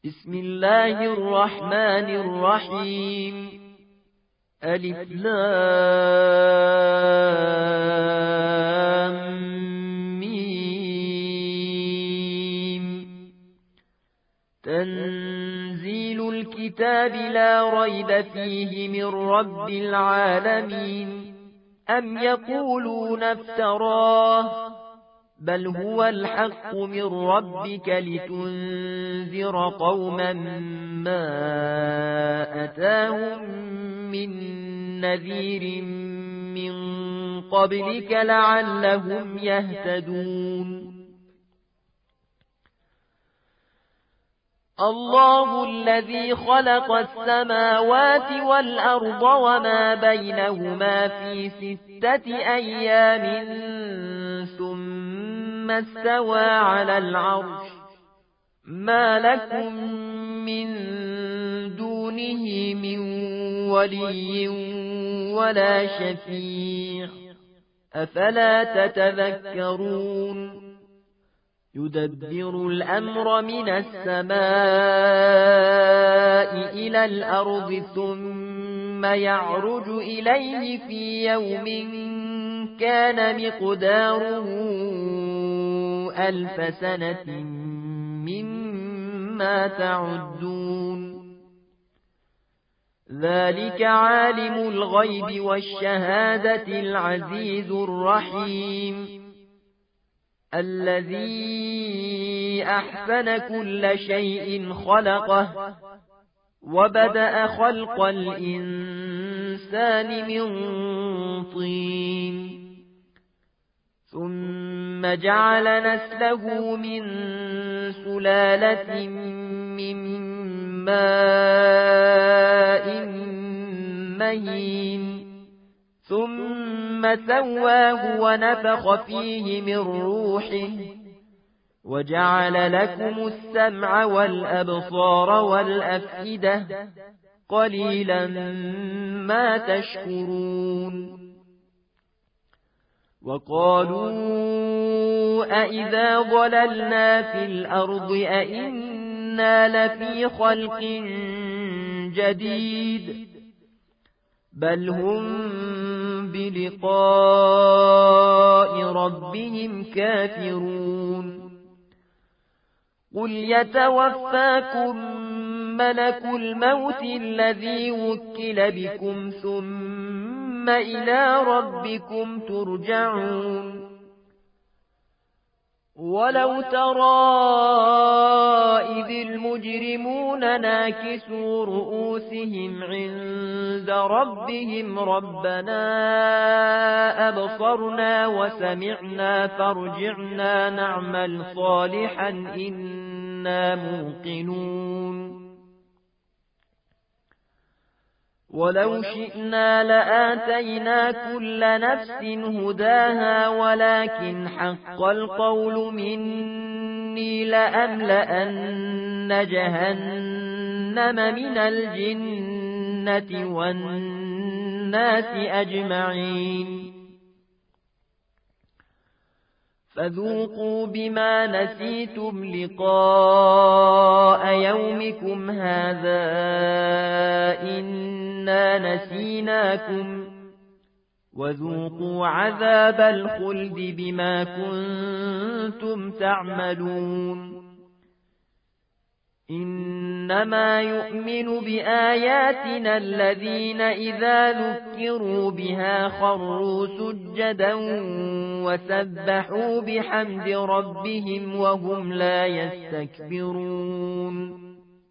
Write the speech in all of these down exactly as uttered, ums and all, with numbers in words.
بسم الله الرحمن الرحيم ألف لام ميم تنزيل الكتاب لا ريب فيه من رب العالمين أم يقولون افتراه بل هو الحق من ربك لتنذر قوما ما أتاهم من نذير من قبلك لعلهم يهتدون. الله الذي خلق السماوات والأرض وما بينهما في ستة أيام ثم استوى على العرش ما لكم من دونه من ولي ولا شفيع أفلا تتذكرون. يدبر الأمر من السماء إلى الأرض ثم يعرج إليه في يوم كان مقداره ألف سنة مما تعدون. ذلك عالم الغيب والشهادة العزيز الرحيم الذي أحسن كل شيء خلقه وبدأ خلق الإنسان من طين ثم جعل نسله من سلالة من ماء مهين ثم سواه ونفخ فيه من روحه وجعل لكم السمع والأبصار والأفئدة قليلا ما تشكرون. وقالوا أئذا ضللنا في الأرض أئنا لفي خلق جديد بل هم بلقاء ربهم كافرون. قل يتوفاكم ملك الموت الذي وكل بكم ثم إلى ربكم ترجعون. ولو ترى إذ المجرمون ناكسوا رؤوسهم عند ربهم ربنا أبصرنا وسمعنا فارجعنا نعمل صالحا إنا موقنون. ولو شئنا لآتينا كل نفس هداها ولكن حق القول مني لأملأن جهنم من الجنة والناس أجمعين. فذوقوا بما نسيتم لقاء يومكم هذا إنا نسيناكم وذوقوا عذاب الخلد بما كنتم تعملون. إنما يؤمن بآياتنا الذين إذا ذكروا بها خروا سجدا وسبحوا بحمد ربهم وهم لا يستكبرون.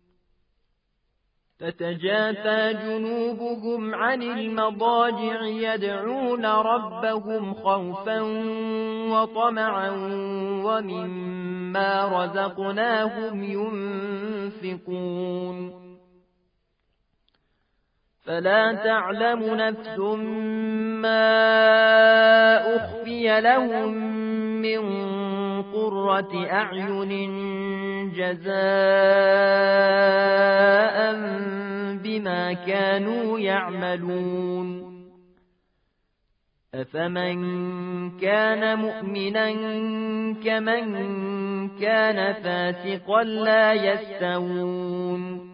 تتجافى جنوبهم عن المضاجع يدعون ربهم خوفا وطمعا ومما رزقناهم ينفقون. فلا تعلم نفس ما أخفي لهم من قرة أعين جزاء بما كانوا يعملون. أفمن كان مؤمنا كمن كان فاسقا لا يستوون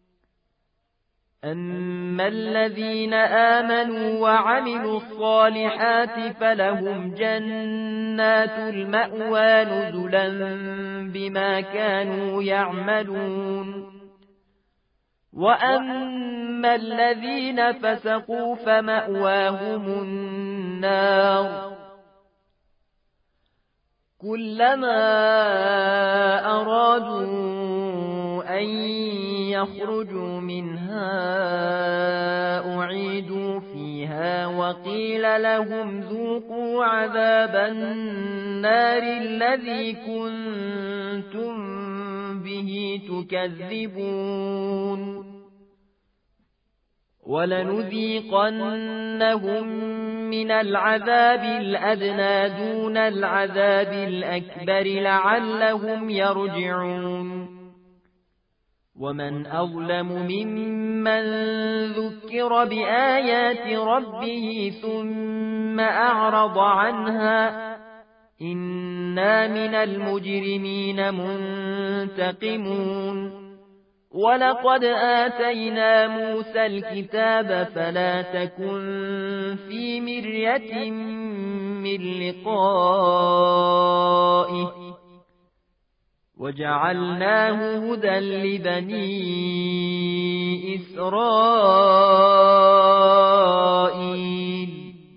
أما الذين آمنوا وعملوا الصالحات فلهم جنات المأوى نزلا بما كانوا يعملون وأما الذين فسقوا فمأواهم النار كلما أرادوا أن يخرجوا منها أعيدوا فيها وقيل لهم ذوقوا عذاب النار الذي كنتم به تكذبون ولنذيقنهم من العذاب الأدنى دون العذاب الأكبر لعلهم يرجعون ومن أظلم ممن ذكر بآيات ربه ثم أعرض عنها إنا من المجرمين منتقمون ولقد آتينا موسى الكتاب فلا تكن في مرية من لقائه وجعلناه هدى لبني إسرائيل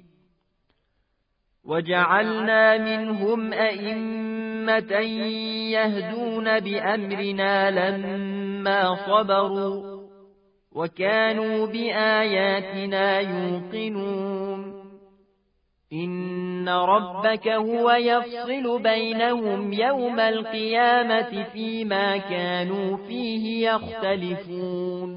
وجعلنا منهم أئمة يهدون بأمرنا لما صبروا وكانوا بآياتنا يوقنون إن ربك هو يفصل بينهم يوم القيامة فيما كانوا فيه يختلفون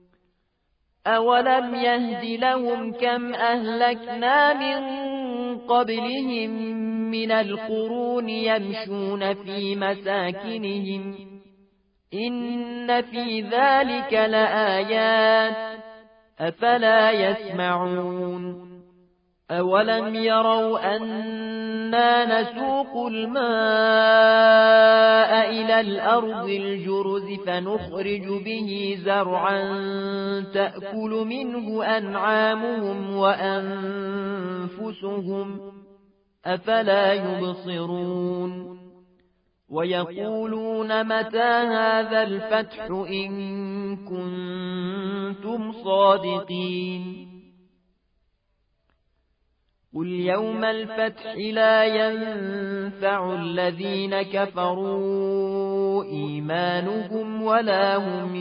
أولم يهد لهم كم أهلكنا من قبلهم من القرون يمشون في مساكنهم إن في ذلك لآيات أفلا يسمعون أولم يروا أنا نسوق الماء إلى الأرض الجرز فنخرج به زرعا تأكل منه أنعامهم وأنفسهم أفلا يبصرون ويقولون متى هذا الفتح إن كنتم صادقين قل يوم الفتح لا ينفع الذين كفروا إيمانهم ولا هم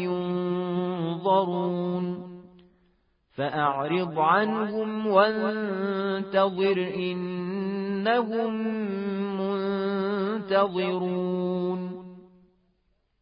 ينظرون فأعرض عنهم وانتظر إنهم منتظرون